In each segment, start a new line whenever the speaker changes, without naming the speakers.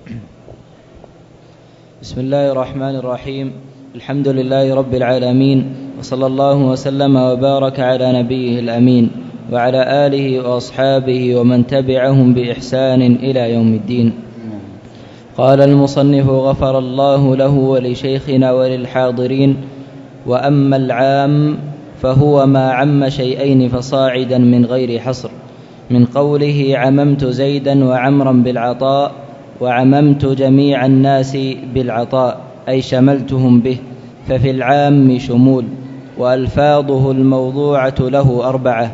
بسم الله الرحمن الرحيم. الحمد لله رب العالمين، وصلى الله وسلم وبارك على نبيه الأمين وعلى آله وأصحابه ومن تبعهم بإحسان إلى يوم الدين. قال المصنف غفر الله له ولشيخنا وللحاضرين: وأما العام فهو ما عم شيئين فصاعدا من غير حصر، من قوله عممت زيدا وعمرا بالعطاء، وعممت جميع الناس بالعطاء أي شملتهم به، ففي العام شمول. وألفاظه الموضوعة له 4: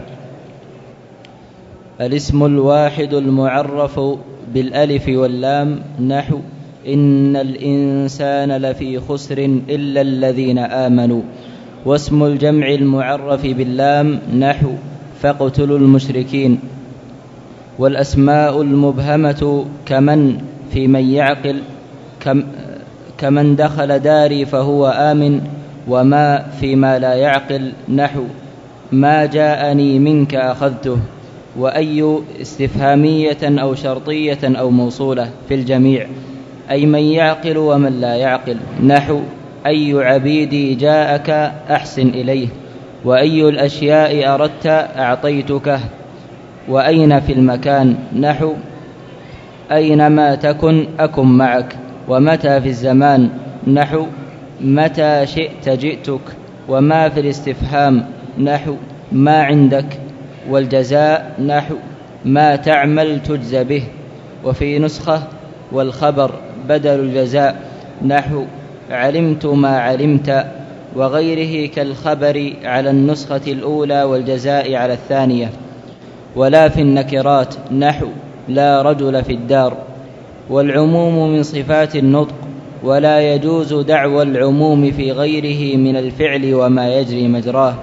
الاسم الواحد المعرف بالألف واللام نحو إن الإنسان لفي خسر إلا الذين آمنوا، واسم الجمع المعرف باللام نحو فاقتلوا المشركين. والأسماء المبهمة كمن في من يعقل، كمن دخل داري فهو آمن، وما فيما لا يعقل نحو ما جاءني منك أخذته. وأي استفهامية أو شرطية أو موصولة في الجميع، أي من يعقل ومن لا يعقل نحو أي عبيدي جاءك أحسن إليه، وأي الأشياء أردت أعطيتك. وأين في المكان نحو أينما تكن أكن معك. ومتى في الزمان نحو متى شئت جئتك. وما في الاستفهام نحو ما عندك. والجزاء نحو ما تعمل تجزى به. وفي نسخة والخبر بدل الجزاء نحو علمت ما علمت، وغيره كالخبر على النسخة الأولى والجزاء على الثانية. ولا في النكرات نحو لا رجل في الدار. والعموم من صفات النطق، ولا يجوز دعوى العموم في غيره من الفعل وما يجري مجراه،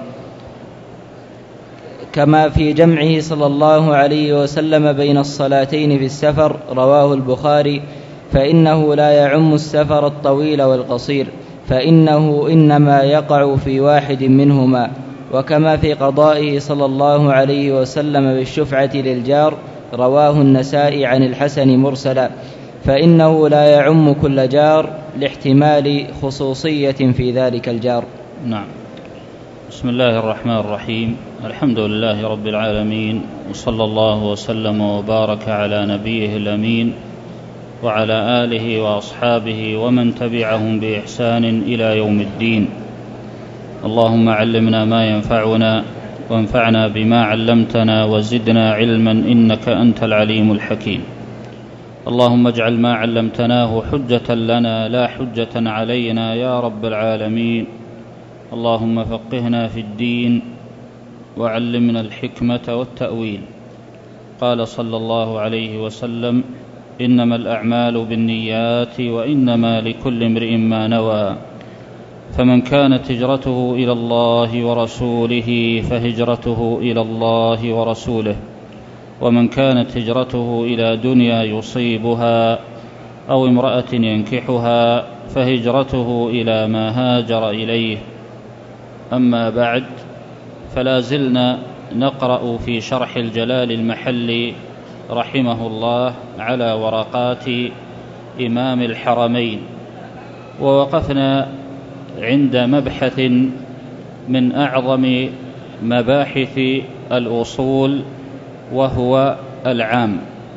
كما في جمعه صلى الله عليه وسلم بين الصلاتين في السفر، رواه البخاري: فإنه لا يعم السفر الطويل والقصير، فإنه إنما يقع في واحد منهما. وكما في قضائه صلى الله عليه وسلم بالشفعة للجار، رواه النسائي عن الحسن مرسلا: فإنه لا يعم كل جار لاحتمال خصوصية في ذلك الجار.
نعم. بسم الله الرحمن الرحيم. الحمد لله رب العالمين، وصلى الله وسلم وبارك على نبيه الأمين وعلى آله وأصحابه ومن تبعهم بإحسان إلى يوم الدين. اللهم علمنا ما ينفعنا، وانفعنا بما علمتنا، وزدنا علما إنك أنت العليم الحكيم. اللهم اجعل ما علمتناه حجة لنا لا حجة علينا يا رب العالمين. اللهم فقهنا في الدين وعلمنا الحكمة والتأويل. قال صلى الله عليه وسلم: إنما الأعمال بالنيات، وإنما لكل امرئ ما نوى. فمن كانت هجرته إلى الله ورسوله فهجرته إلى الله ورسوله، ومن كانت هجرته إلى دنيا يصيبها أو امرأة ينكحها فهجرته إلى ما هاجر إليه. أما بعد، فلا زلنا نقرأ في شرح الجلال المحلي رحمه الله على ورقات إمام الحرمين، ووقفنا عند مبحث من أعظم مباحث الأصول، وهو العام.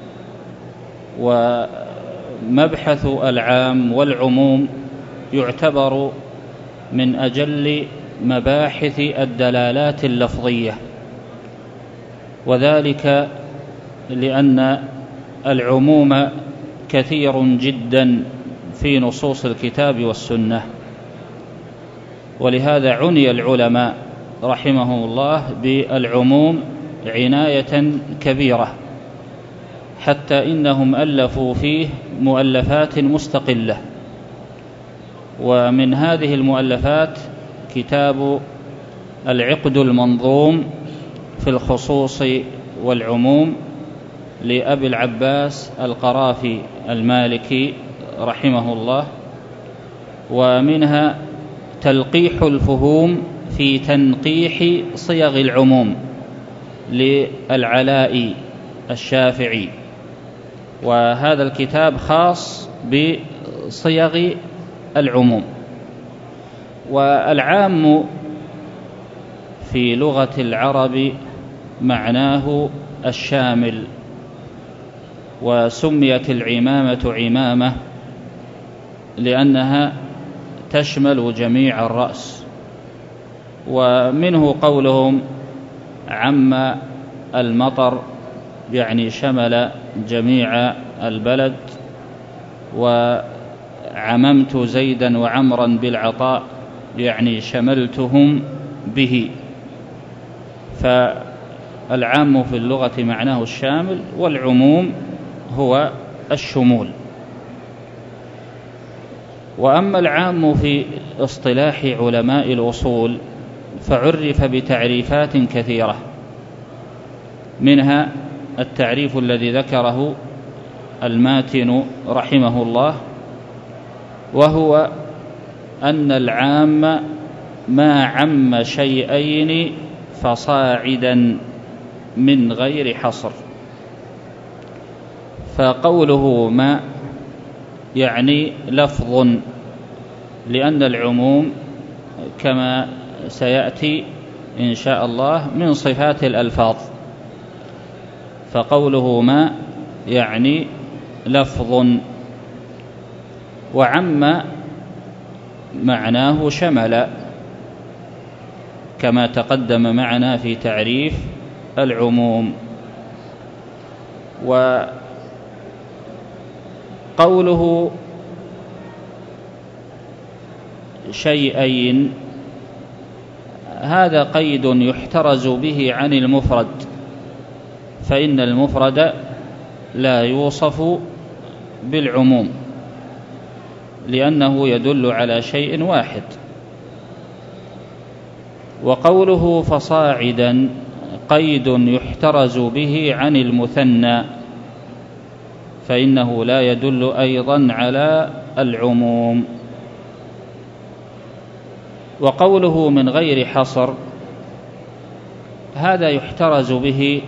ومبحث العام والعموم يعتبر من أجل مباحث الدلالات اللفظية، وذلك لأن العموم كثير جدا في نصوص الكتاب والسنة، ولهذا عني العلماء رحمهم الله بالعموم عناية كبيرة، حتى إنهم ألفوا فيه مؤلفات مستقلة. ومن هذه المؤلفات كتاب العقد المنظوم في الخصوص والعموم لأبي العباس القرافي المالكي رحمه الله، ومنها تلقيح الفهوم في تنقيح صيغ العموم للعلاء الشافعي، وهذا الكتاب خاص بصيغ العموم. والعام في لغة العرب معناه الشامل، وسميت العمامة عمامة لأنها تشمل جميع الرأس. ومنه قولهم عم المطر، يعني شمل جميع البلد. وعممت زيدا وعمرا بالعطاء، يعني شملتهم به. فالعام في اللغة معناه الشامل، والعموم هو الشمول. وأما العام في اصطلاح علماء الأصول فعرف بتعريفات كثيرة، منها التعريف الذي ذكره الماتن رحمه الله، وهو أن العام ما عم شيئين فصاعدا من غير حصر. فقوله ما يعني لفظ، لأن العموم كما سيأتي إن شاء الله من صفات الألفاظ. فقوله ما يعني لفظ، وعم معناه شمل، كما تقدم معنا في تعريف العموم. وقوله شيئين هذا قيد يحترز به عن المفرد، فإن المفرد لا يوصف بالعموم لأنه يدل على شيء واحد. وقوله فصاعدا قيد يحترز به عن المثنى، فإنه لا يدل أيضا على العموم. وقوله من غير حصر هذا يحترز به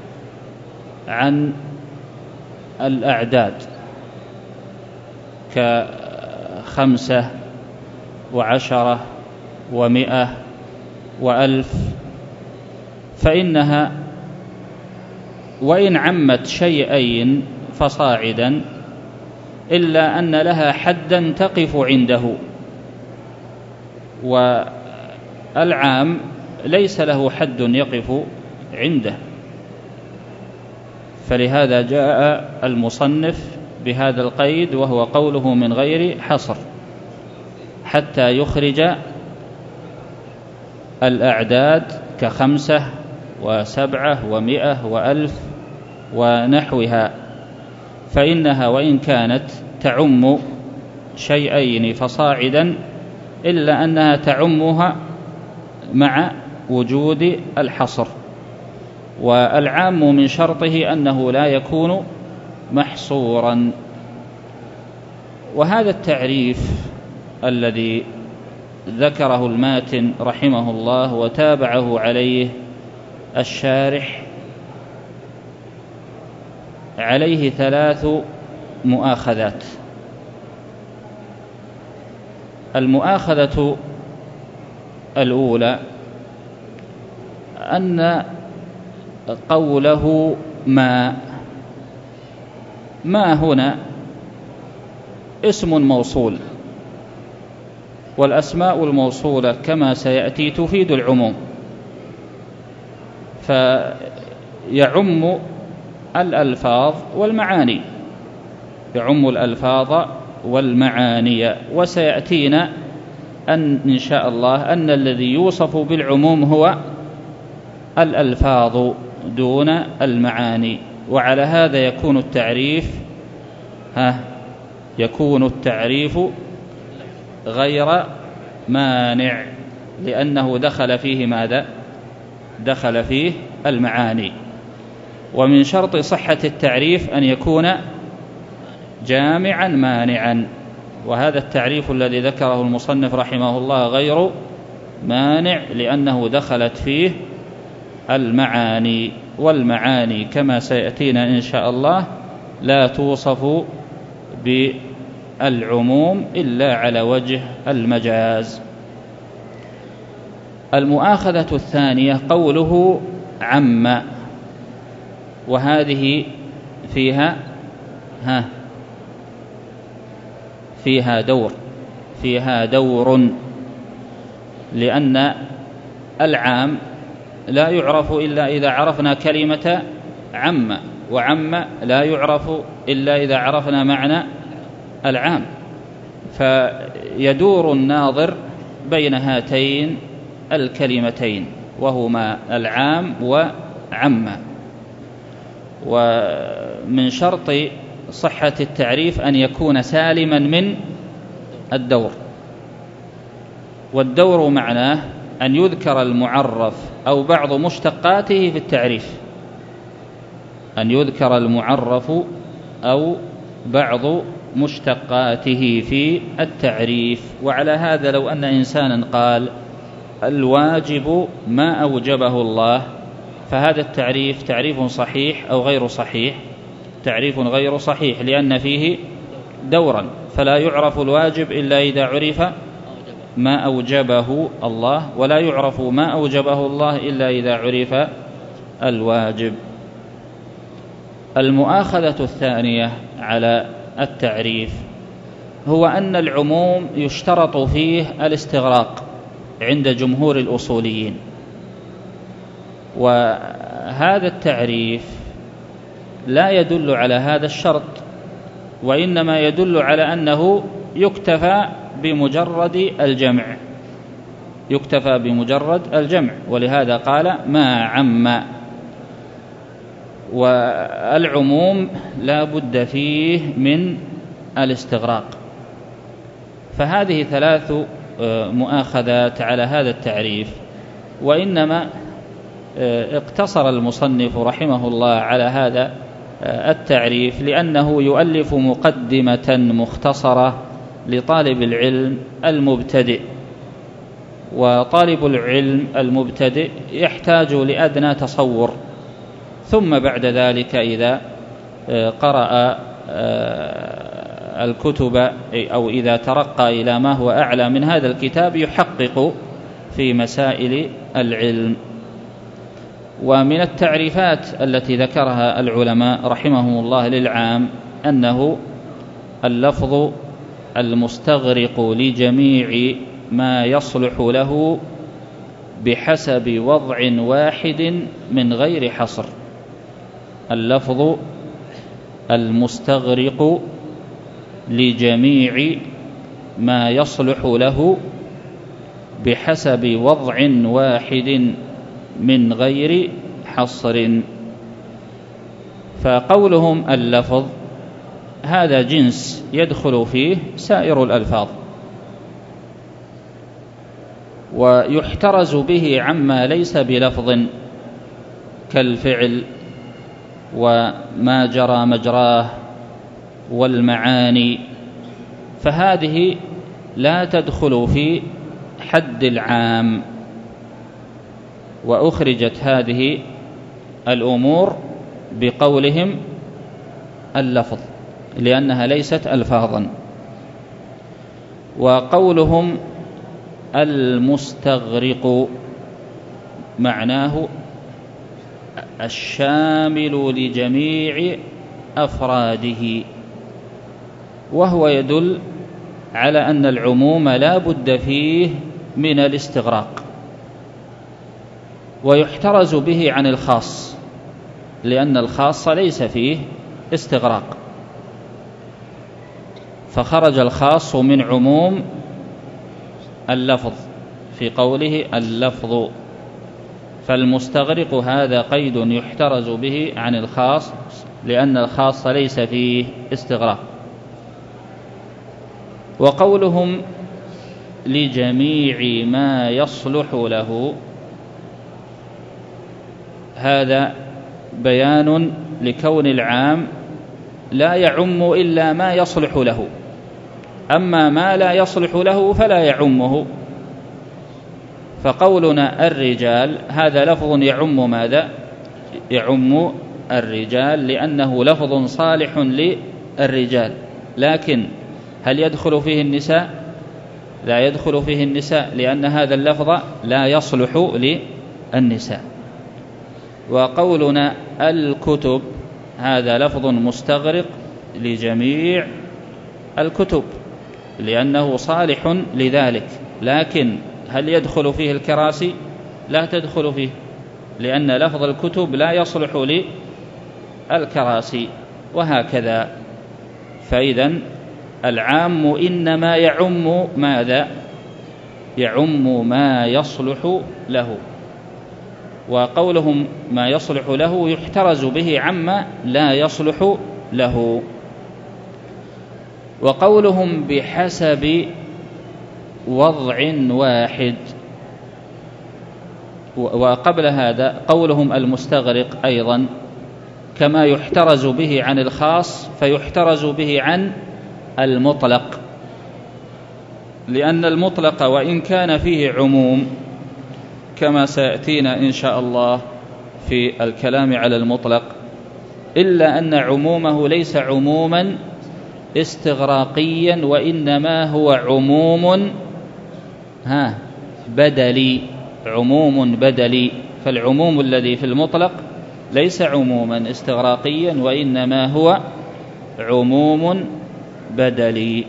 عن الأعداد ك5 و10 و100 و1000، فإنها وإن عمت شيئين فصاعدا إلا أن لها حدا تقف عنده، والعام ليس له حد يقف عنده. فلهذا جاء المصنف بهذا القيد، وهو قوله من غير حصر، حتى يخرج الأعداد ك5 و7 و100 و1000 ونحوها، فإنها وإن كانت تعم شيئين فصاعدا إلا أنها تعمها مع وجود الحصر. والعام من شرطه أنه لا يكون محصورا. وهذا التعريف الذي ذكره الماتن رحمه الله وتابعه عليه الشارح عليه 3 مؤاخذات. المؤاخذة الأولى أن قوله ما هنا اسم موصول، والأسماء الموصولة كما سيأتي تفيد العموم، فيعم الألفاظ والمعاني، يعم الألفاظ والمعاني. وسيأتينا إن شاء الله أن الذي يوصف بالعموم هو الألفاظ دون المعاني. وعلى هذا يكون التعريف غير مانع، لأنه دخل فيه ماذا؟ دخل فيه المعاني. ومن شرط صحة التعريف أن يكون جامعا مانعا، وهذا التعريف الذي ذكره المصنف رحمه الله غير مانع، لأنه دخلت فيه المعاني. والمعاني كما سيأتينا إن شاء الله لا توصف بالعموم إلا على وجه المجاز. المؤاخذة الثانية قوله عم، وهذه فيها دور، لأن العام لا يعرف إلا إذا عرفنا كلمة عم، وعم لا يعرف إلا إذا عرفنا معنى العام، فيدور الناظر بين هاتين الكلمتين وهما العام وعم. ومن شرط صحة التعريف أن يكون سالما من الدور، والدور معناه أن يذكر المعرف أو بعض مشتقاته في التعريف، أن يذكر المعرف أو بعض مشتقاته في التعريف. وعلى هذا لو أن إنسانا قال الواجب ما أوجبه الله، فهذا التعريف تعريف صحيح أو غير صحيح؟ تعريف غير صحيح، لأن فيه دورا، فلا يعرف الواجب إلا إذا عرف ما أوجبه الله، ولا يعرف ما أوجبه الله إلا إذا عرف الواجب. المؤاخذة الثانية على التعريف هو أن العموم يشترط فيه الاستغراق عند جمهور الأصوليين، وهذا التعريف لا يدل على هذا الشرط، وإنما يدل على أنه يكتفى بمجرد الجمع، ولهذا قال ما عم. والعموم لا بد فيه من الاستغراق. فهذه ثلاث مؤاخذات على هذا التعريف، وإنما اقتصر المصنف رحمه الله على هذا التعريف لأنه يؤلف مقدمة مختصرة لطالب العلم المبتدئ، وطالب العلم المبتدئ يحتاج لأدنى تصور، ثم بعد ذلك إذا قرأ الكتب أو إذا ترقى إلى ما هو أعلى من هذا الكتاب يحقق في مسائل العلم. ومن التعريفات التي ذكرها العلماء رحمهم الله للعام أنه اللفظ المستغرق لجميع ما يصلح له بحسب وضع واحد من غير حصر. اللفظ المستغرق لجميع ما يصلح له بحسب وضع واحد من غير حصر. فقولهم اللفظ هذا جنس يدخل فيه سائر الألفاظ، ويحترز به عما ليس بلفظ كالفعل وما جرى مجراه والمعاني، فهذه لا تدخل في حد العام، وأخرجت هذه الأمور بقولهم اللفظ لأنها ليست ألفاظا. وقولهم المستغرق معناه الشامل لجميع أفراده، وهو يدل على أن العموم لا بد فيه من الاستغراق، ويحترز به عن الخاص لأن الخاص ليس فيه استغراق، فخرج الخاص من عموم اللفظ في قوله اللفظ. فالمستغرق هذا قيد يحترز به عن الخاص لأن الخاص ليس فيه استغراق. وقولهم لجميع ما يصلح له هذا بيان لكون العام لا يعم إلا ما يصلح له، أما ما لا يصلح له فلا يعمه. فقولنا الرجال هذا لفظ يعم ماذا؟ يعم الرجال لأنه لفظ صالح للرجال، لكن هل يدخل فيه النساء؟ لا يدخل فيه النساء، لأن هذا اللفظ لا يصلح للنساء. وقولنا الكتب هذا لفظ مستغرق لجميع الكتب لأنه صالح لذلك، لكن هل يدخل فيه الكراسي؟ لا تدخل فيه، لأن لفظ الكتب لا يصلح للكراسي، وهكذا. فإذن العام إنما يعم ماذا؟ يعم ما يصلح له، وقولهم ما يصلح له يحترز به عما لا يصلح له. وقولهم بحسب وضع واحد، وقبل هذا قولهم المستغرق أيضا كما يحترز به عن الخاص فيحترز به عن المطلق، لأن المطلق وإن كان فيه عموم كما سيأتينا إن شاء الله في الكلام على المطلق، إلا أن عمومه ليس عموما استغراقيا، وإنما هو عموم بدلي، عموم بدلي. فالعموم الذي في المطلق ليس عموما استغراقيا، وإنما هو عموم بدلي.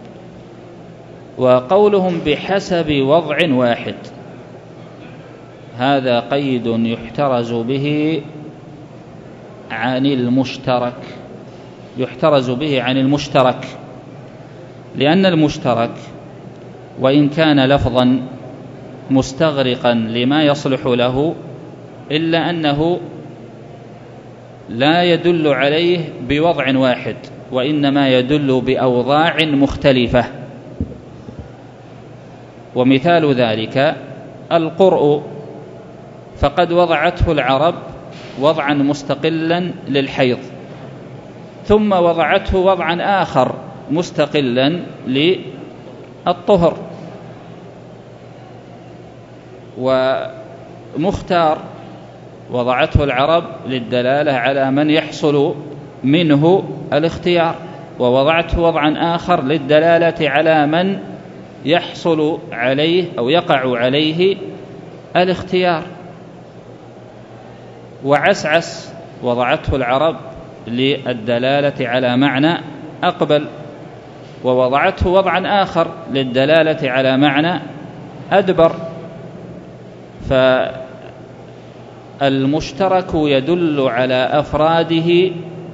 وقولهم بحسب وضع واحد هذا قيد يحترز به عن المشترك، يحترز به عن المشترك، لأن المشترك وإن كان لفظا مستغرقا لما يصلح له، إلا أنه لا يدل عليه بوضع واحد، وإنما يدل بأوضاع مختلفة. ومثال ذلك القرء، فقد وضعته العرب وضعا مستقلا للحيض، ثم وضعته وضعا آخر مستقلا للطهر. ومختار وضعته العرب للدلالة على من يحصل منه الاختيار، ووضعته وضعا آخر للدلالة على من يحصل عليه أو يقع عليه الاختيار. وعسعس وضعته العرب للدلالة على معنى أقبل، ووضعته وضعا آخر للدلالة على معنى أدبر. فالمشترك يدل على أفراده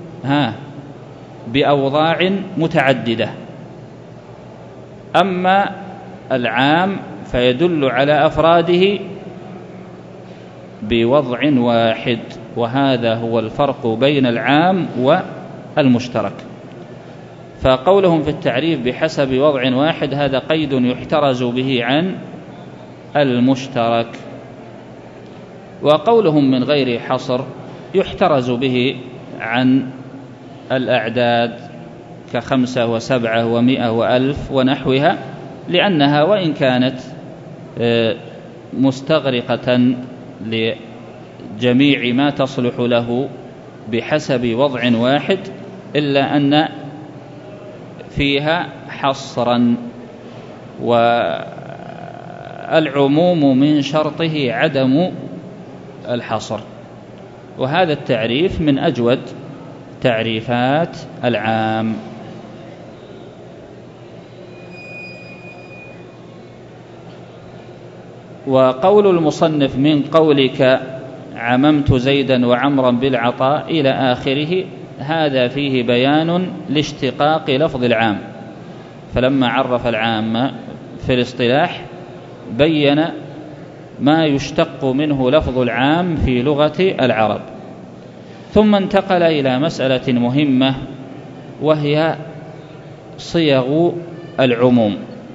بأوضاع متعددة، أما العام فيدل على أفراده بوضع واحد، وهذا هو الفرق بين العام والمشترك. فقولهم في التعريف بحسب وضع واحد هذا قيد يحترز به عن المشترك. وقولهم من غير حصر يحترز به عن الأعداد ك5 و7 و100 و1000 ونحوها، لأنها وإن كانت مستغرقة لجميع ما تصلح له بحسب وضع واحد، إلا أن فيها حصرا، والعموم من شرطه عدم الحصر. وهذا التعريف من أجود تعريفات العام. وقول المصنف من قولك عممت زيدا وعمرا بالعطاء إلى آخره، هذا فيه بيان لاشتقاق لفظ العام، فلما عرف العام في الاصطلاح بين ما يشتق منه لفظ العام في لغة العرب، ثم انتقل إلى مسألة مهمة وهي صيغ العموم،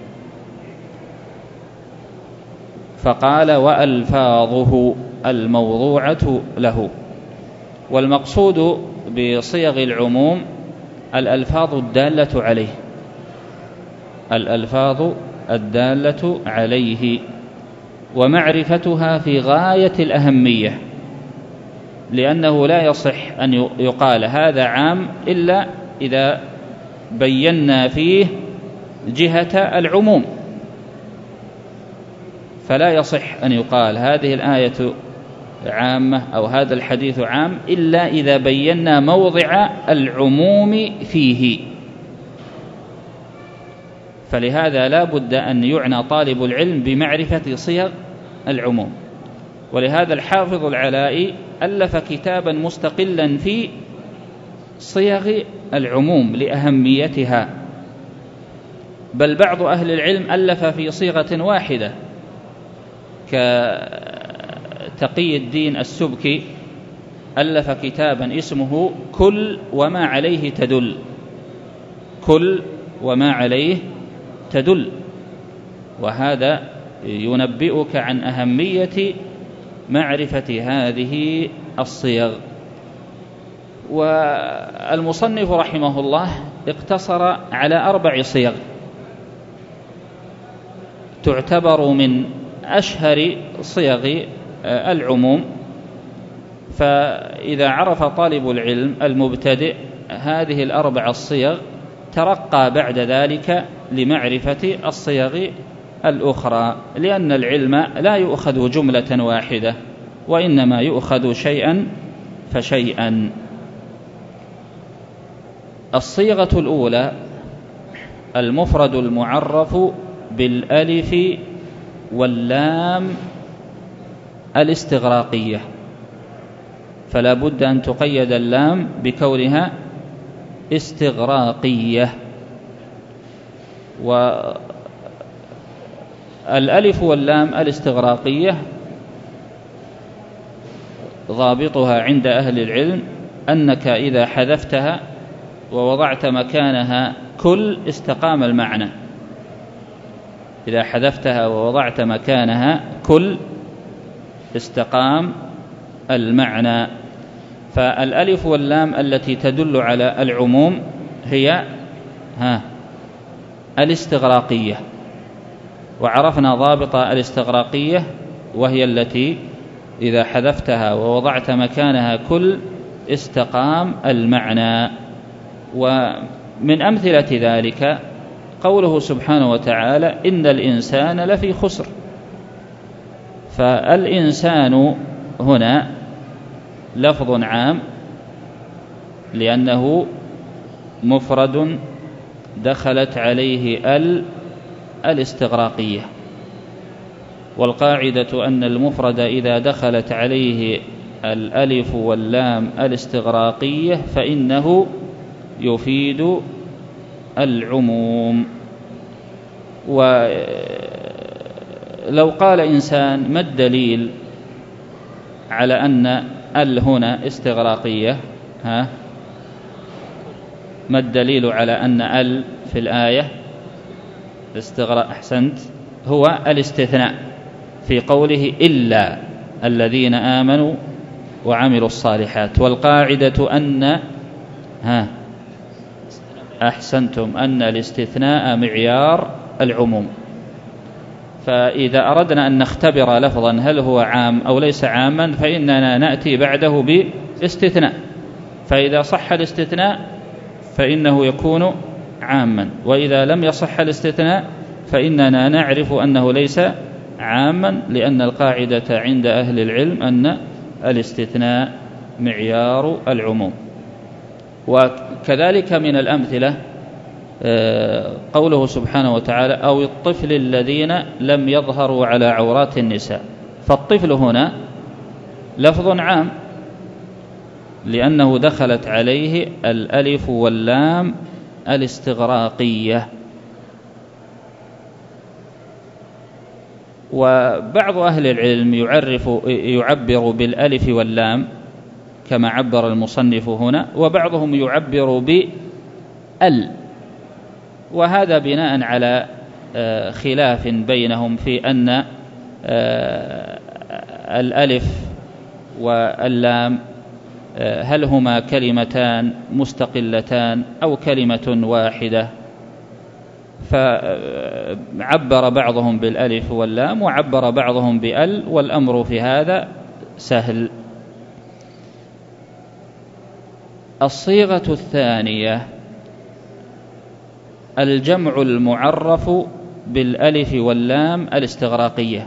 فقال وألفاظه الموضوعة له. والمقصود بصيغ العموم الألفاظ الدالة عليه، الألفاظ الدالة عليه، ومعرفتها في غاية الأهمية، لأنه لا يصح أن يقال هذا عام إلا إذا بينا فيه جهة العموم، فلا يصح أن يقال هذه الآية عامة أو هذا الحديث عام إلا إذا بينا موضع العموم فيه. فلهذا لا بد أن يعنى طالب العلم بمعرفة صيغ العموم. ولهذا الحافظ العلائي ألف كتابا مستقلا في صيغ العموم لأهميتها، بل بعض أهل العلم ألف في صيغة واحدة كتقي الدين السبكي، ألف كتابا اسمه كل وما عليه تدل، كل وما عليه تدل. وهذا ينبئك عن أهمية معرفة هذه الصيغ. والمصنف رحمه الله اقتصر على 4 صيغ تعتبر من أشهر صيغ العموم، فإذا عرف طالب العلم المبتدئ هذه ال4 الصيغ ترقى بعد ذلك لمعرفة الصيغ الأخرى، لأن العلم لا يؤخذ جملة واحدة، وإنما يؤخذ شيئا فشيئا. الصيغة الأولى المفرد المعرف بالألف واللام الاستغراقية، فلا بد أن تقيد اللام بكونها استغراقية. والألف واللام الاستغراقية ضابطها عند أهل العلم أنك إذا حذفتها ووضعت مكانها كل استقام المعنى، إذا حذفتها ووضعت مكانها كل استقام المعنى. فالألف واللام التي تدل على العموم هي الاستغراقية، وعرفنا ضابط الاستغراقية وهي التي إذا حذفتها ووضعت مكانها كل استقام المعنى. ومن أمثلة ذلك قوله سبحانه وتعالى إن الإنسان لفي خسر، فالإنسان هنا لفظ عام لأنه مفرد دخلت عليه الاستغراقية، والقاعدة أن المفرد إذا دخلت عليه الألف واللام الاستغراقية فإنه يفيد العموم. ولو قال إنسان ما الدليل على أن هنا استغراقية؟ ما الدليل على أن في الآية أحسنت، هو الاستثناء في قوله إلا الذين آمنوا وعملوا الصالحات. والقاعدة أن أحسنتم أن الاستثناء معيار العموم. فإذا أردنا أن نختبر لفظا هل هو عام أو ليس عاما فإننا نأتي بعده باستثناء، فإذا صح الاستثناء فإنه يكون عاما، وإذا لم يصح الاستثناء فإننا نعرف أنه ليس عاما، لأن القاعدة عند أهل العلم أن الاستثناء معيار العموم. وكذلك من الأمثلة قوله سبحانه وتعالى أو الطفل الذين لم يظهروا على عورات النساء، فالطفل هنا لفظ عام لأنه دخلت عليه الألف واللام الاستغراقية. وبعض أهل العلم يعبر بالألف واللام كما عبر المصنف هنا، وبعضهم يعبر بال، وهذا بناء على خلاف بينهم في أن الألف واللام هل هما كلمتان مستقلتان أو كلمة واحدة، فعبر بعضهم بالألف واللام وعبر بعضهم بال، والأمر في هذا سهل. الصيغة الثانية الجمع المعرف بالألف واللام الاستغراقية.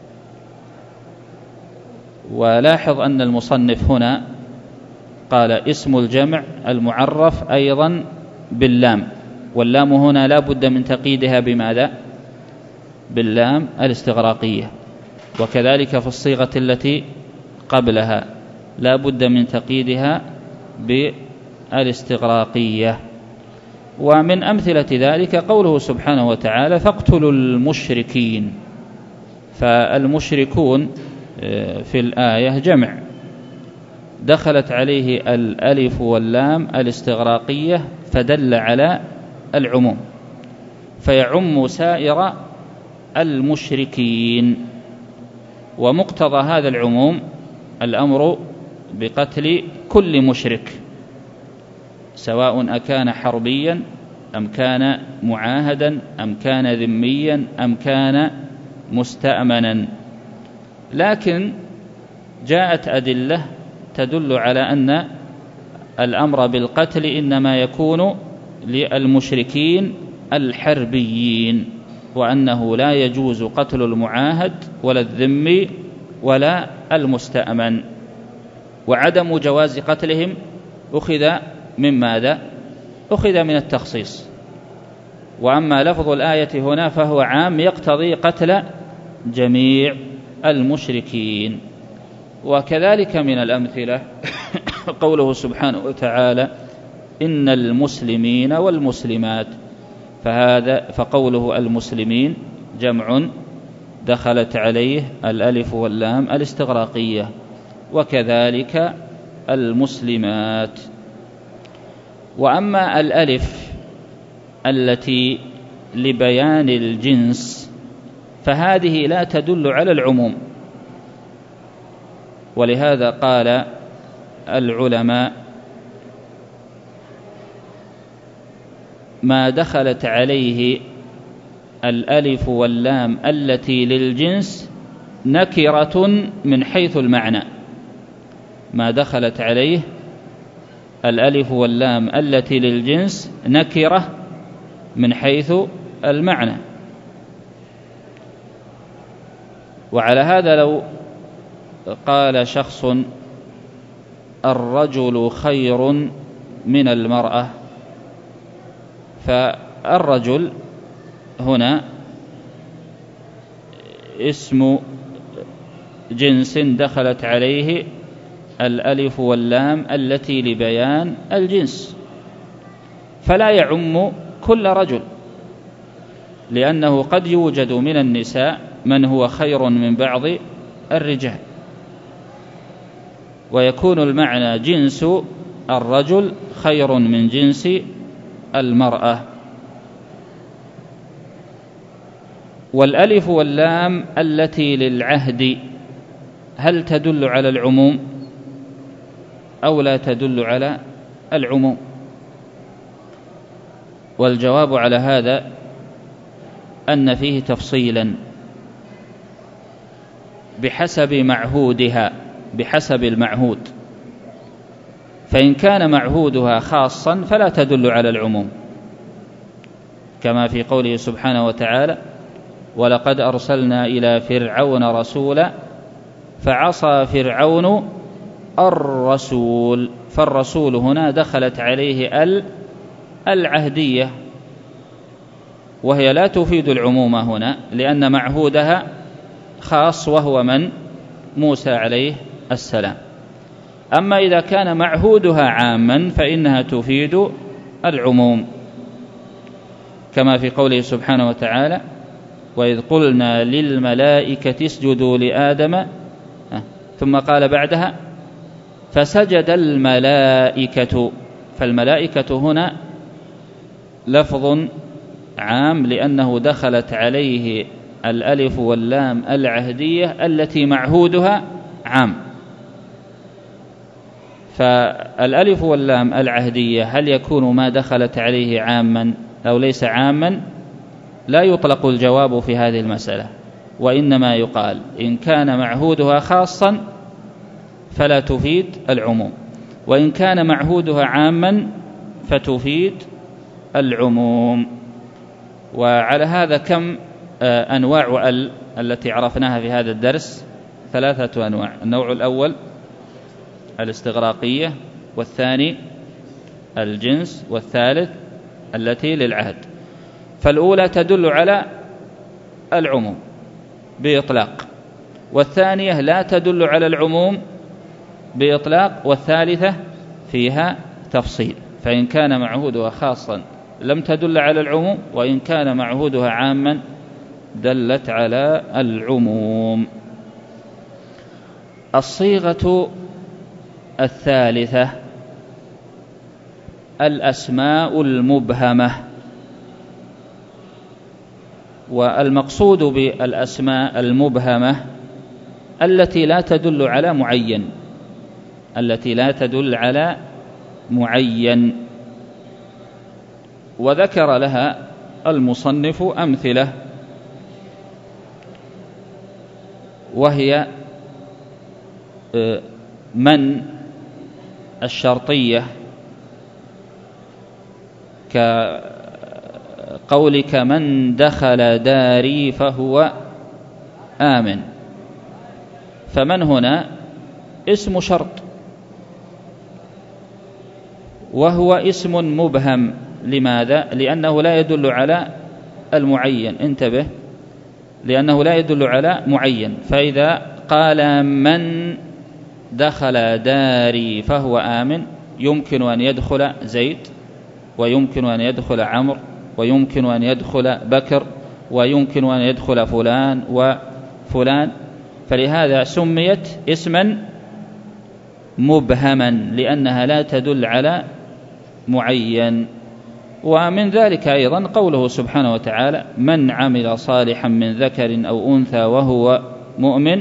ولاحظ أن المصنف هنا قال اسم الجمع المعرف أيضا باللام، واللام هنا لا بد من تقييدها بماذا؟ باللام الاستغراقية. وكذلك في الصيغة التي قبلها لا بد من تقييدها بالاستغراقية. ومن أمثلة ذلك قوله سبحانه وتعالى فاقتلوا المشركين. فالمشركون في الآية جمع دخلت عليه الألف واللام الاستغراقية فدل على العموم، فيعم سائر المشركين. ومقتضى هذا العموم الأمر بقتل كل مشرك، سواء أكان حربيا أم كان معاهدا أم كان ذميا أم كان مستأمنا. لكن جاءت أدلة تدل على أن الأمر بالقتل إنما يكون للمشركين الحربيين، وأنه لا يجوز قتل المعاهد ولا الذمي ولا المستأمن. وعدم جواز قتلهم أخذ من ماذا؟ أخذ من التخصيص. وأما لفظ الآية هنا فهو عام يقتضي قتل جميع المشركين. وكذلك من الأمثلة قوله سبحانه وتعالى إن المسلمين والمسلمات، فقوله المسلمين جمع دخلت عليه الألف واللام الاستغراقية، وكذلك المسلمات. وأما الألف التي لبيان الجنس فهذه لا تدل على العموم، ولهذا قال العلماء ما دخلت عليه الألف واللام التي للجنس نكرة من حيث المعنى. ما دخلت عليه الألف واللام التي للجنس نكرة من حيث المعنى. وعلى هذا لو قال شخص الرجل خير من المرأة، فالرجل هنا اسم جنس دخلت عليه الألف واللام التي لبيان الجنس، فلا يعم كل رجل، لأنه قد يوجد من النساء من هو خير من بعض الرجال، ويكون المعنى جنس الرجل خير من جنس المرأة. والألف واللام التي للعهد هل تدل على العموم أو لا تدل على العموم؟ والجواب على هذا أن فيه تفصيلا بحسب معهودها، بحسب المعهود. فإن كان معهودها خاصا فلا تدل على العموم، كما في قوله سبحانه وتعالى ولقد أرسلنا إلى فرعون رسولا فعصى فرعون الرسول. فالرسول هنا دخلت عليه العهدية، وهي لا تفيد العموم هنا لأن معهودها خاص وهو من؟ موسى عليه السلام. أما إذا كان معهودها عاما فإنها تفيد العموم، كما في قوله سبحانه وتعالى وإذ قلنا للملائكة اسجدوا لآدم ثم قال بعدها فسجد الملائكة. فالملائكة هنا لفظ عام لأنه دخلت عليه الألف واللام العهدية التي معهودها عام. فالألف واللام العهدية هل يكون ما دخلت عليه عاما أو ليس عاما؟ لا يطلق الجواب في هذه المسألة، وإنما يقال إن كان معهودها خاصا فلا تفيد العموم، وإن كان معهودها عاما فتفيد العموم. وعلى هذا كم أنواع التي عرفناها في هذا الدرس؟ 3 أنواع. النوع الأول الاستغراقية، والثاني الجنس، والثالث التي للعهد. فالأولى تدل على العموم بإطلاق، والثانية لا تدل على العموم بإطلاق، والثالثة فيها تفصيل. فإن كان معهودها خاصا لم تدل على العموم، وإن كان معهودها عاما دلت على العموم. الصيغة الثالثة الأسماء المبهمة. والمقصود بالأسماء المبهمة التي لا تدل على معين، التي لا تدل على معين. وذكر لها المصنف أمثلة، وهي من الشرطية، كقولك من دخل داري فهو آمن. فمن هنا اسم شرط، وهو اسم مبهم. لماذا؟ لأنه لا يدل على المعين. انتبه، لأنه لا يدل على معين. فإذا قال من دخل داري فهو آمن، يمكن أن يدخل زيد، ويمكن أن يدخل عمرو، ويمكن أن يدخل بكر، ويمكن أن يدخل فلان وفلان. فلهذا سميت اسما مبهما، لأنها لا تدل على معين. ومن ذلك أيضا قوله سبحانه وتعالى من عمل صالحا من ذكر أو أنثى وهو مؤمن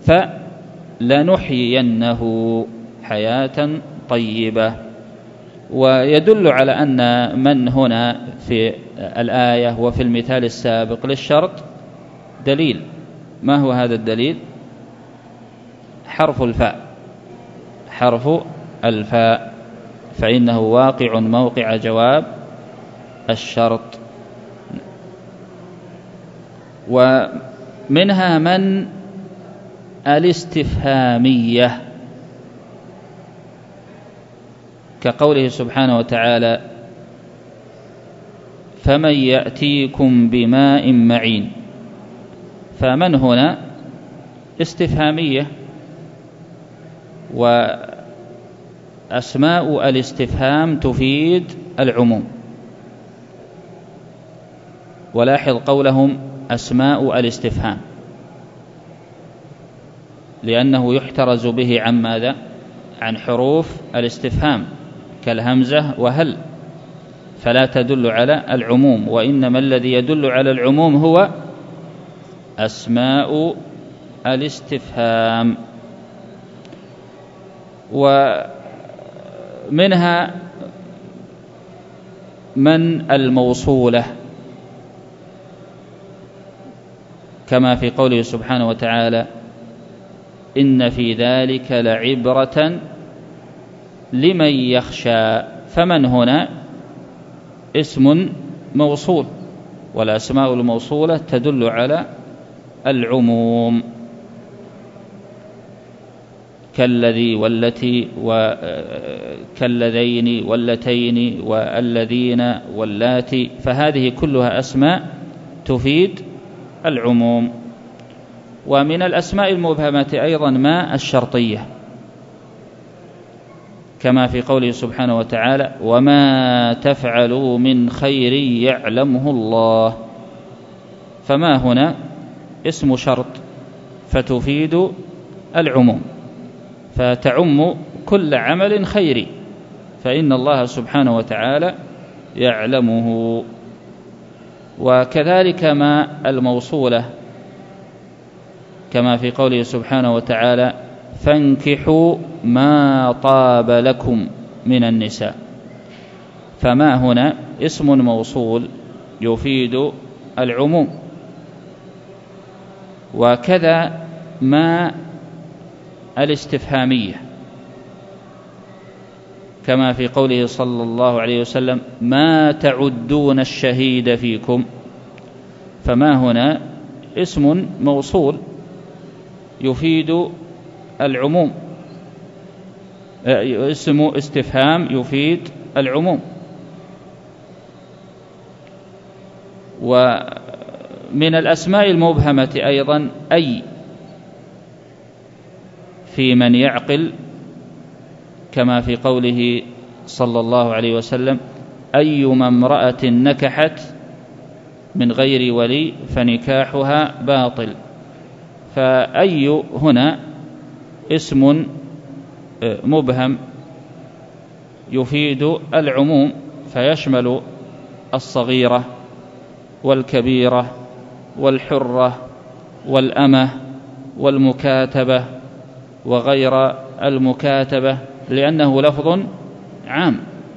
فلنحيينه حياة طيبة. ويدل على أن من هنا في الآية وفي المثال السابق للشرط دليل. ما هو هذا الدليل؟ حرف الفاء، حرف الفاء، فإنه واقع موقع جواب الشرط. ومنها من الاستفهامية، كقوله سبحانه وتعالى فمن يأتيكم بماء معين. فمن هنا استفهامية، وأسماء الاستفهام تفيد العموم. ولاحظ قولهم أسماء الاستفهام، لأنه يحترز به عن ماذا؟ عن حروف الاستفهام كالهمزة وهل، فلا تدل على العموم. وإنما الذي يدل على العموم هو أسماء الاستفهام. ومنها من الموصولة، كما في قوله سبحانه وتعالى إن في ذلك لعبرة لمن يخشى. فمن هنا اسم موصول، والأسماء الموصولة تدل على العموم، كالذي والتي وكالذين واللتين والذين واللاتي. فهذه كلها أسماء تفيد العموم. ومن الأسماء المبهمة أيضا ما الشرطية، كما في قوله سبحانه وتعالى وما تفعلوا من خير يعلمه الله. فما هنا اسم شرط فتفيد العموم، فتعم كل عمل خيري، فإن الله سبحانه وتعالى يعلمه. وكذلك ما الموصولة، كما في قوله سبحانه وتعالى فانكحوا ما طاب لكم من النساء. فما هنا اسم موصول يفيد العموم. وكذا ما الاستفهامية، كما في قوله صلى الله عليه وسلم: ما تعدون الشهيد فيكم. فما هنا اسم موصول يفيد العموم، اسم استفهام يفيد العموم. ومن الأسماء المبهمة أيضا أي في من يعقل، كما في قوله صلى الله عليه وسلم: أيما امرأة نكحت من غير ولي فنكاحها باطل. فأي هنا اسم مبهم يفيد العموم، فيشمل الصغيرة والكبيرة والحرة والأمة والمكاتبة وغير المكاتبة، لأنه لفظ عام.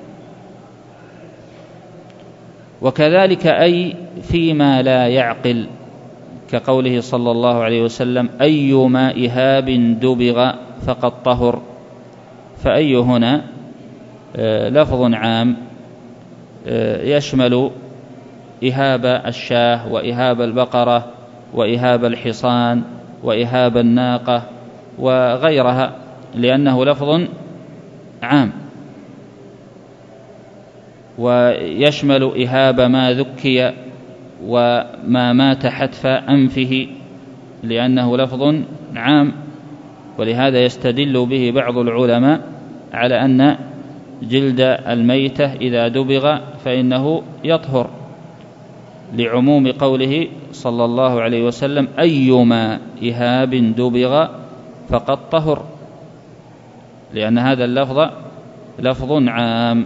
وكذلك أي فيما لا يعقل، كقوله صلى الله عليه وسلم: أيما إهاب دبغ فقد طهر. فأي هنا لفظ عام يشمل إهاب الشاة وإهاب البقرة وإهاب الحصان وإهاب الناقة وغيرها، لأنه لفظ عام. ويشمل إهاب ما ذكي وما مات حتف أنفه، لأنه لفظ عام. ولهذا يستدل به بعض العلماء على أن جلد الميتة إذا دبغ فإنه يطهر، لعموم قوله صلى الله عليه وسلم: أيما إهاب دبغ فقد طهر، لأن هذا اللفظ لفظ عام.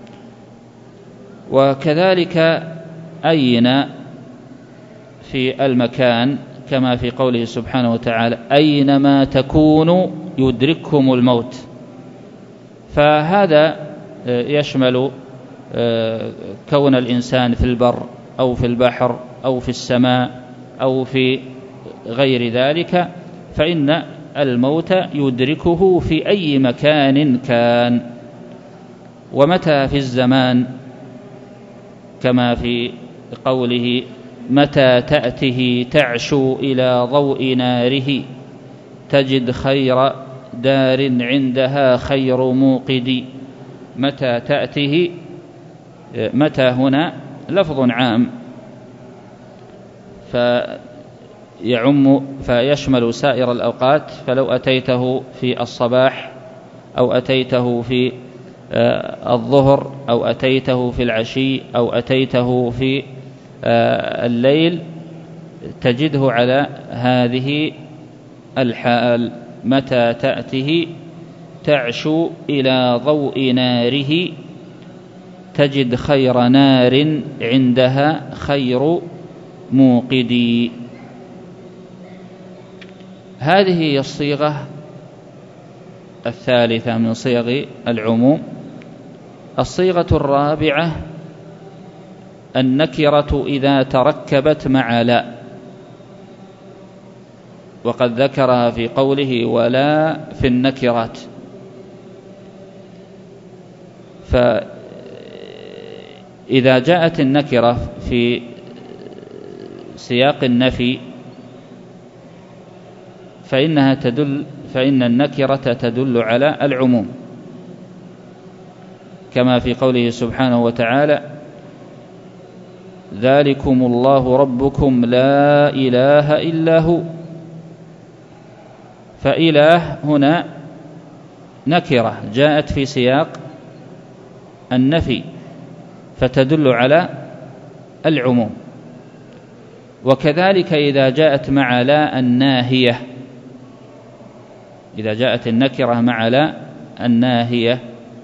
وكذلك أين في المكان، كما في قوله سبحانه وتعالى: أينما تكونوا يدرككم الموت. فهذا يشمل كون الإنسان في البر أو في البحر أو في السماء أو في غير ذلك، فإن الموت يدركه في أي مكان كان. ومتى في الزمان، كما في قوله: متى تأته تعشو إلى ضوء ناره تجد خير دار عندها خير موقد. متى تأته، متى هنا لفظ عام فيشمل سائر الأوقات. فلو أتيته في الصباح أو أتيته في الظهر أو أتيته في العشي أو أتيته في الليل تجده على هذه الحال: متى تأته تعشو إلى ضوء ناره تجد خير نار عندها خير موقد. هذه هي الصيغة الثالثة من صيغ العموم. الصيغة الرابعة النكرة إذا تركبت مع لا، وقد ذكرها في قوله: ولا في النكرات. فإذا جاءت النكرة في سياق النفي فإن النكرة تدل على العموم، كما في قوله سبحانه وتعالى: ذلكم الله ربكم لا إله إلا هو. فإله هنا نكرة جاءت في سياق النفي فتدل على العموم. وكذلك إذا جاءت مع لا الناهية، إذا جاءت النكرة مع لا الناهية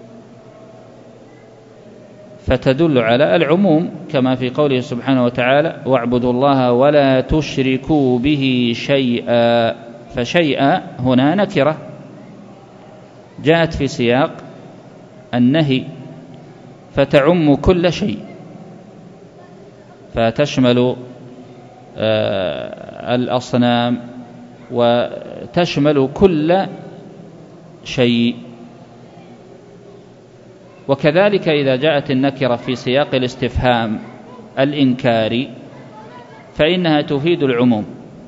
فتدل على العموم، كما في قوله سبحانه وتعالى: واعبدوا الله ولا تشركوا به شيئا. فشيئا هنا نكرة جاءت في سياق النهي فتعم كل شيء، فتشمل الأصنام وتشمل كل شيء. وكذلك إذا جاءت النكرة في سياق الاستفهام الإنكاري فإنها تفيد العموم،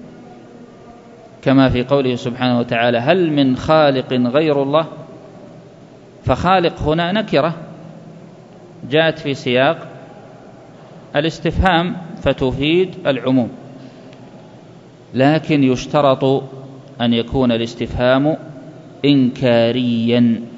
كما في قوله سبحانه وتعالى: هل من خالق غير الله؟ فخالق هنا نكرة جاءت في سياق الاستفهام فتفيد العموم، لكن يشترط أن يكون الاستفهام إنكاريا.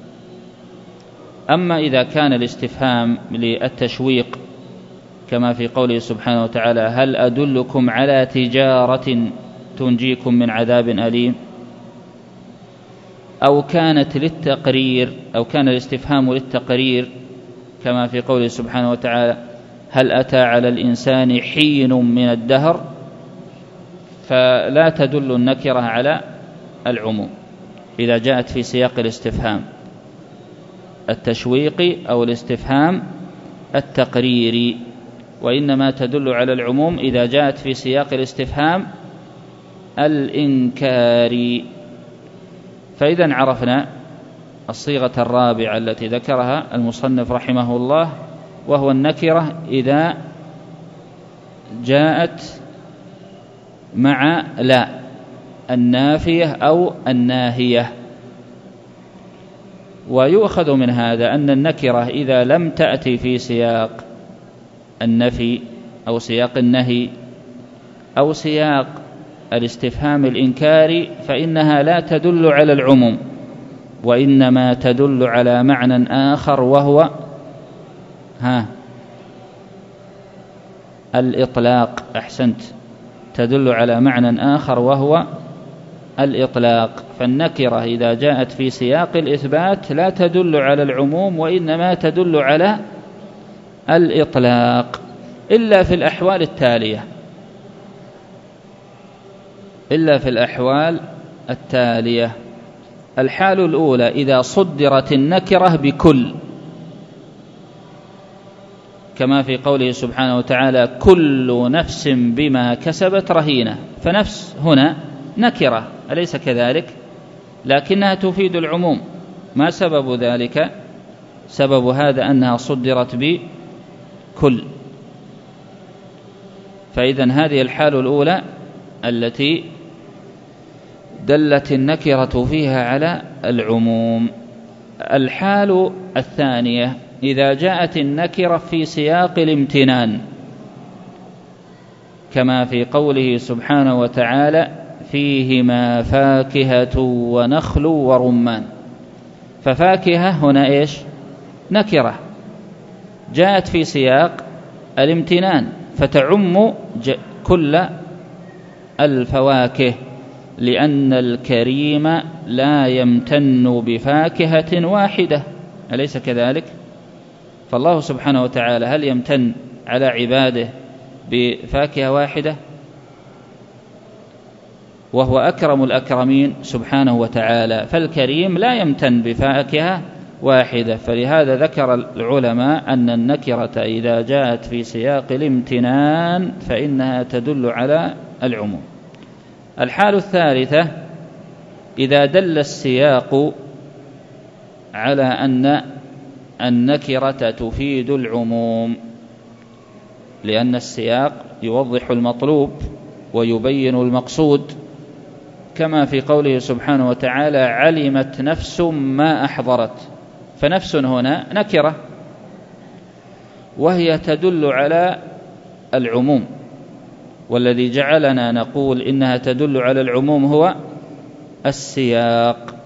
أما إذا كان الاستفهام للتشويق كما في قوله سبحانه وتعالى: هل أدلكم على تجارة تنجيكم من عذاب أليم، أو كانت للتقرير، أو كان الاستفهام للتقرير كما في قوله سبحانه وتعالى: هل أتى على الإنسان حين من الدهر، فلا تدل النكرة على العموم إذا جاءت في سياق الاستفهام التشويقي أو الاستفهام التقريري، وإنما تدل على العموم إذا جاءت في سياق الاستفهام الإنكاري. فإذا عرفنا الصيغة الرابعة التي ذكرها المصنف رحمه الله، وهو النكرة إذا جاءت مع لا النافية أو الناهية. ويؤخذ من هذا أن النكرة إذا لم تأتي في سياق النفي أو سياق النهي أو سياق الاستفهام الإنكاري فإنها لا تدل على العموم، وإنما تدل على معنى آخر وهو الإطلاق. أحسنت، تدل على معنى آخر وهو الإطلاق. فالنكرة إذا جاءت في سياق الإثبات لا تدل على العموم، وإنما تدل على الإطلاق، إلا في الأحوال التالية، الحال الأولى إذا صدرت النكرة بكل، كما في قوله سبحانه وتعالى: كل نفس بما كسبت رهينة. فنفس هنا نكرة أليس كذلك؟ لكنها تفيد العموم. ما سبب ذلك؟ سبب هذا أنها صدرت بكل. فإذن هذه الحال الأولى التي دلت النكرة فيها على العموم. الحال الثانية إذا جاءت النكرة في سياق الامتنان، كما في قوله سبحانه وتعالى: فيهما فاكهة ونخل ورمان. ففاكهة هنا إيش؟ نكرة جاءت في سياق الامتنان فتعم كل الفواكه، لأن الكريم لا يمتن بفاكهة واحدة، أليس كذلك؟ فالله سبحانه وتعالى هل يمتن على عباده بفاكهة واحدة؟ وهو أكرم الأكرمين سبحانه وتعالى، فالكريم لا يمتن بفاكهة واحدة. فلهذا ذكر العلماء أن النكرة إذا جاءت في سياق الامتنان فإنها تدل على العموم. الحال الثالثة إذا دل السياق على أن النكرة تفيد العموم، لأن السياق يوضح المطلوب ويبين المقصود، كما في قوله سبحانه وتعالى: علمت نفس ما أحضرت. فنفس هنا نكرة وهي تدل على العموم، والذي جعلنا نقول إنها تدل على العموم هو السياق.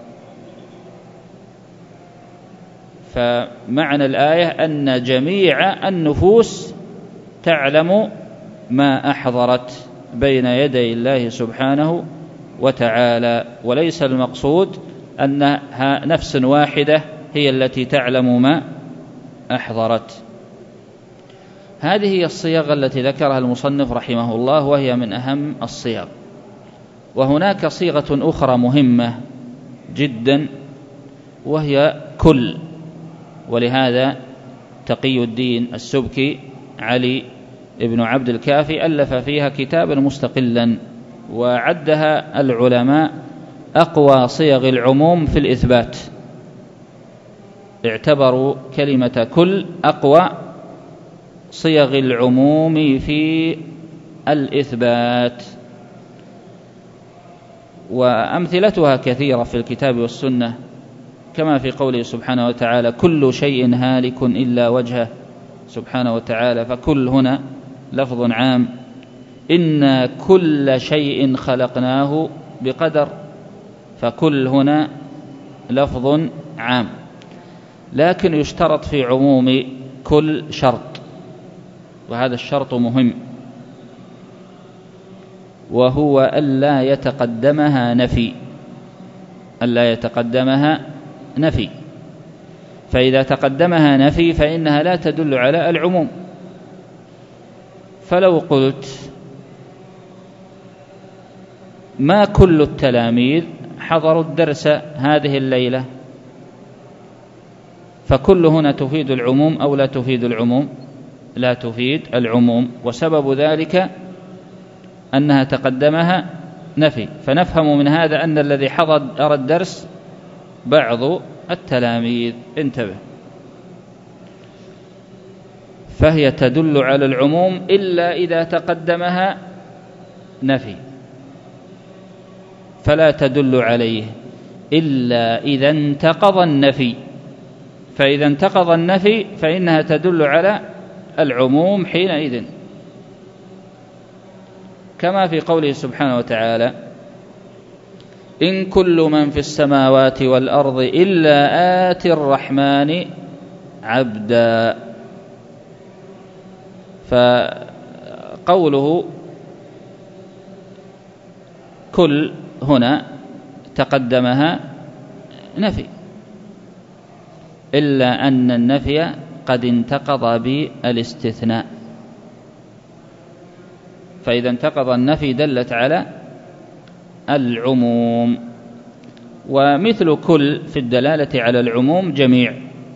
فمعنى الآية أن جميع النفوس تعلم ما أحضرت بين يدي الله سبحانه وتعالى، وليس المقصود أنها نفس واحدة هي التي تعلم ما أحضرت. هذه هي الصيغ التي ذكرها المصنف رحمه الله، وهي من أهم الصيغ. وهناك صيغة أخرى مهمة جدا وهي كل، ولهذا تقي الدين السبكي علي ابن عبد الكافي ألف فيها كتابا مستقلا، وعدها العلماء أقوى صيغ العموم في الإثبات. اعتبروا كلمة كل أقوى صيغ العموم في الإثبات، وأمثلتها كثيرة في الكتاب والسنة، كما في قوله سبحانه وتعالى: كل شيء هالك إلا وجهه سبحانه وتعالى، فكل هنا لفظ عام. إنا كل شيء خلقناه بقدر، فكل هنا لفظ عام. لكن يشترط في عموم كل شرط، وهذا الشرط مهم، وهو ألا يتقدمها نفي، ألا يتقدمها نفي. فإذا تقدمها نفي فإنها لا تدل على العموم. فلو قلت ما كل التلاميذ حضروا الدرس هذه الليلة، فكل هنا تفيد العموم أو لا تفيد العموم؟ لا تفيد العموم، وسبب ذلك أنها تقدمها نفي. فنفهم من هذا أن الذي حضر الدرس بعض التلاميذ. انتبه، فهي تدل على العموم إلا إذا تقدمها نفي، فلا تدل عليه إلا إذا انتقض النفي. فإذا انتقض النفي فإنها تدل على العموم حينئذ، كما في قوله سبحانه وتعالى: إن كل من في السماوات والأرض إلا آتي الرحمن عبدا. فقوله كل هنا تقدمها نفي، إلا أن النفي قد انتقض بالاستثناء، فإذا انتقض النفي دلت على العموم. ومثل كل في الدلالة على العموم جميع.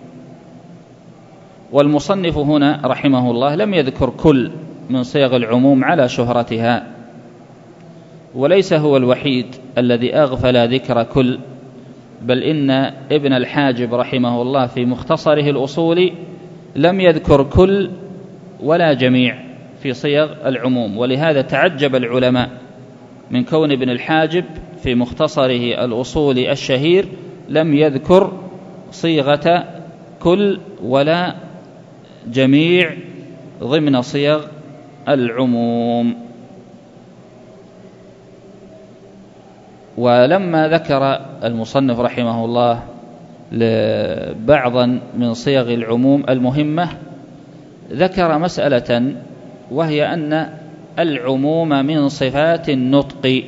والمصنف هنا رحمه الله لم يذكر كل من صيغ العموم على شهرتها، وليس هو الوحيد الذي أغفل ذكر كل، بل إن ابن الحاجب رحمه الله في مختصره الأصول لم يذكر كل ولا جميع في صيغ العموم. ولهذا تعجب العلماء من كون ابن الحاجب في مختصره الأصول الشهير لم يذكر صيغة كل ولا جميع ضمن صيغ العموم. ولما ذكر المصنف رحمه الله بعضا من صيغ العموم المهمة ذكر مسألة، وهي أن العموم من صفات النطق،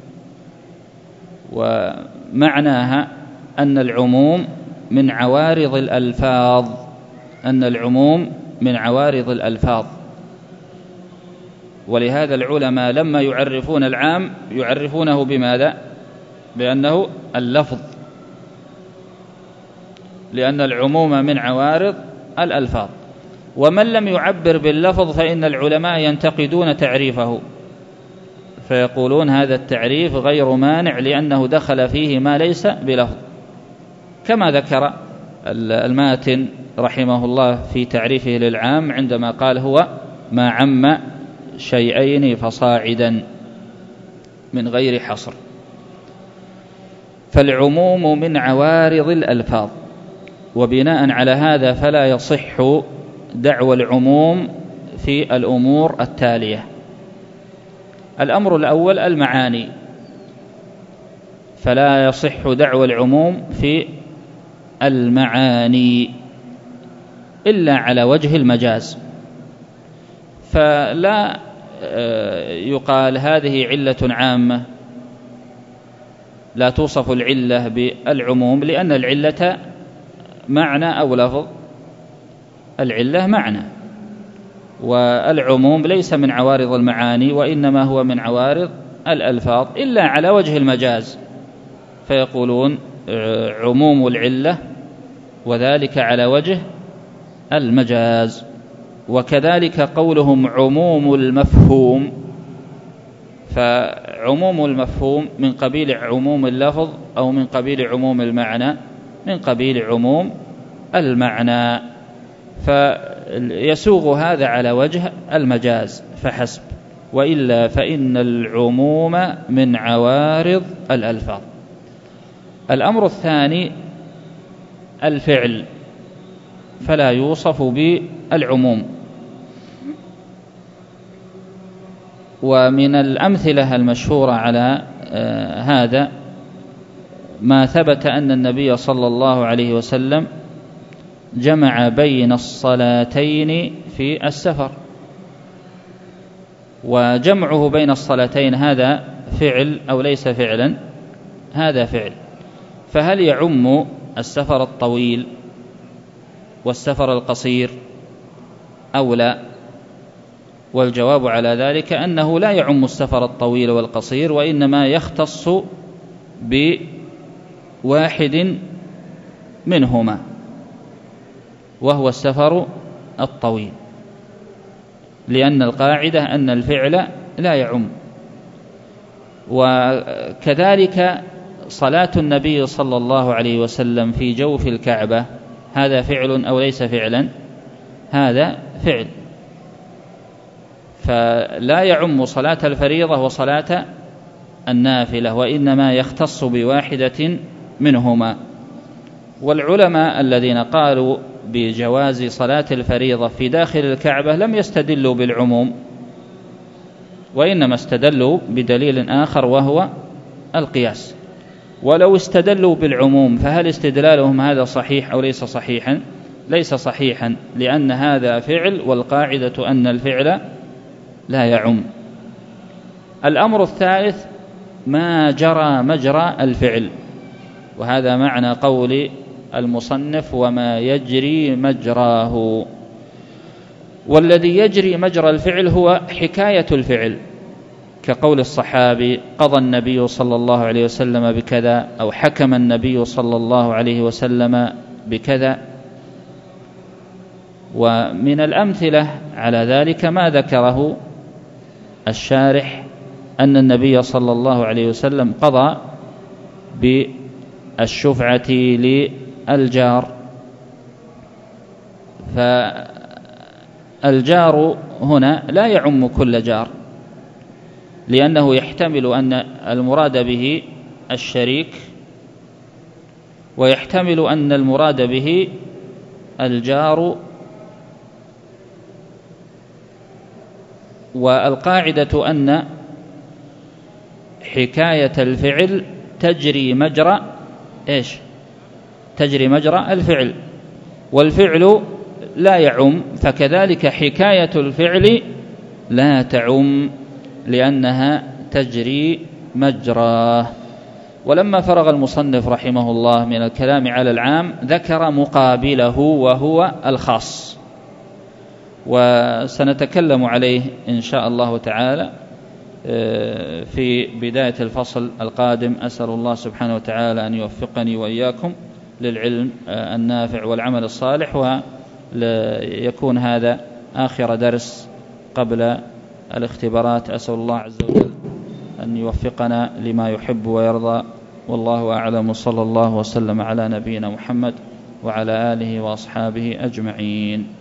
ومعناها أن العموم من عوارض الألفاظ، أن العموم من عوارض الألفاظ. ولهذا العلماء لما يعرفون العام يعرفونه بماذا؟ بأنه اللفظ، لأن العموم من عوارض الألفاظ. ومن لم يعبر باللفظ فإن العلماء ينتقدون تعريفه، فيقولون هذا التعريف غير مانع لأنه دخل فيه ما ليس بلفظ، كما ذكر الماتن رحمه الله في تعريفه للعام عندما قال: هو ما عم شيئين فصاعدا من غير حصر. فالعموم من عوارض الألفاظ، وبناء على هذا فلا يصح دعوى العموم في الأمور التالية. الأمر الأول المعاني، فلا يصح دعوى العموم في المعاني إلا على وجه المجاز، فلا يقال هذه علة عامة، لا توصف العلة بالعموم، لأن العلة معنى أو لفظ، العلة معنى، والعموم ليس من عوارض المعاني وإنما هو من عوارض الألفاظ، إلا على وجه المجاز، فيقولون عموم العلة وذلك على وجه المجاز. وكذلك قولهم عموم المفهوم، فعموم المفهوم من قبيل عموم اللفظ أو من قبيل عموم المعنى، من قبيل عموم المعنى، فيسوغ هذا على وجه المجاز فحسب، وإلا فإن العموم من عوارض الألفاظ. الأمر الثاني الفعل، فلا يوصف بالعموم. ومن الأمثلة المشهورة على هذا ما ثبت أن النبي صلى الله عليه وسلم جمع بين الصلاتين في السفر، وجمعه بين الصلاتين هذا فعل أو ليس فعلا؟ هذا فعل. فهل يعم السفر الطويل والسفر القصير أو لا؟ والجواب على ذلك أنه لا يعم السفر الطويل والقصير، وإنما يختص بواحد منهما وهو السفر الطويل، لأن القاعدة أن الفعل لا يعم. وكذلك صلاة النبي صلى الله عليه وسلم في جوف الكعبة، هذا فعل أو ليس فعلا؟ هذا فعل، فلا يعم صلاة الفريضة وصلاة النافلة، وإنما يختص بواحدة منهما. والعلماء الذين قالوا بجواز صلاة الفريضة في داخل الكعبة لم يستدلوا بالعموم، وإنما استدلوا بدليل آخر وهو القياس. ولو استدلوا بالعموم فهل استدلالهم هذا صحيح أو ليس صحيحا؟ ليس صحيحا، لأن هذا فعل، والقاعدة أن الفعل لا يعم. الأمر الثالث ما جرى مجرى الفعل، وهذا معنى قول المصنف وما يجري مجراه. والذي يجري مجرى الفعل هو حكاية الفعل، كقول الصحابي قضى النبي صلى الله عليه وسلم بكذا، أو حكم النبي صلى الله عليه وسلم بكذا. ومن الأمثلة على ذلك ما ذكره الشارح أن النبي صلى الله عليه وسلم قضى بالشفعة للجار. فالجار هنا لا يعم كل جار، لأنه يحتمل أن المراد به الشريك، ويحتمل أن المراد به الجار. والقاعدة أن حكاية الفعل تجري مجرى إيش؟ تجري مجرى الفعل، والفعل لا يعم، فكذلك حكاية الفعل لا تعم لأنها تجري مجراه. ولما فرغ المصنف رحمه الله من الكلام على العام ذكر مقابله وهو الخاص، وسنتكلم عليه إن شاء الله تعالى في بداية الفصل القادم. أسأل الله سبحانه وتعالى أن يوفقني وإياكم للعلم النافع والعمل الصالح، ويكون هذا آخر درس قبل الاختبارات. أسأل الله عز وجل أن يوفقنا لما يحب ويرضى، والله أعلم، صلى الله وسلم على نبينا محمد وعلى آله وأصحابه أجمعين.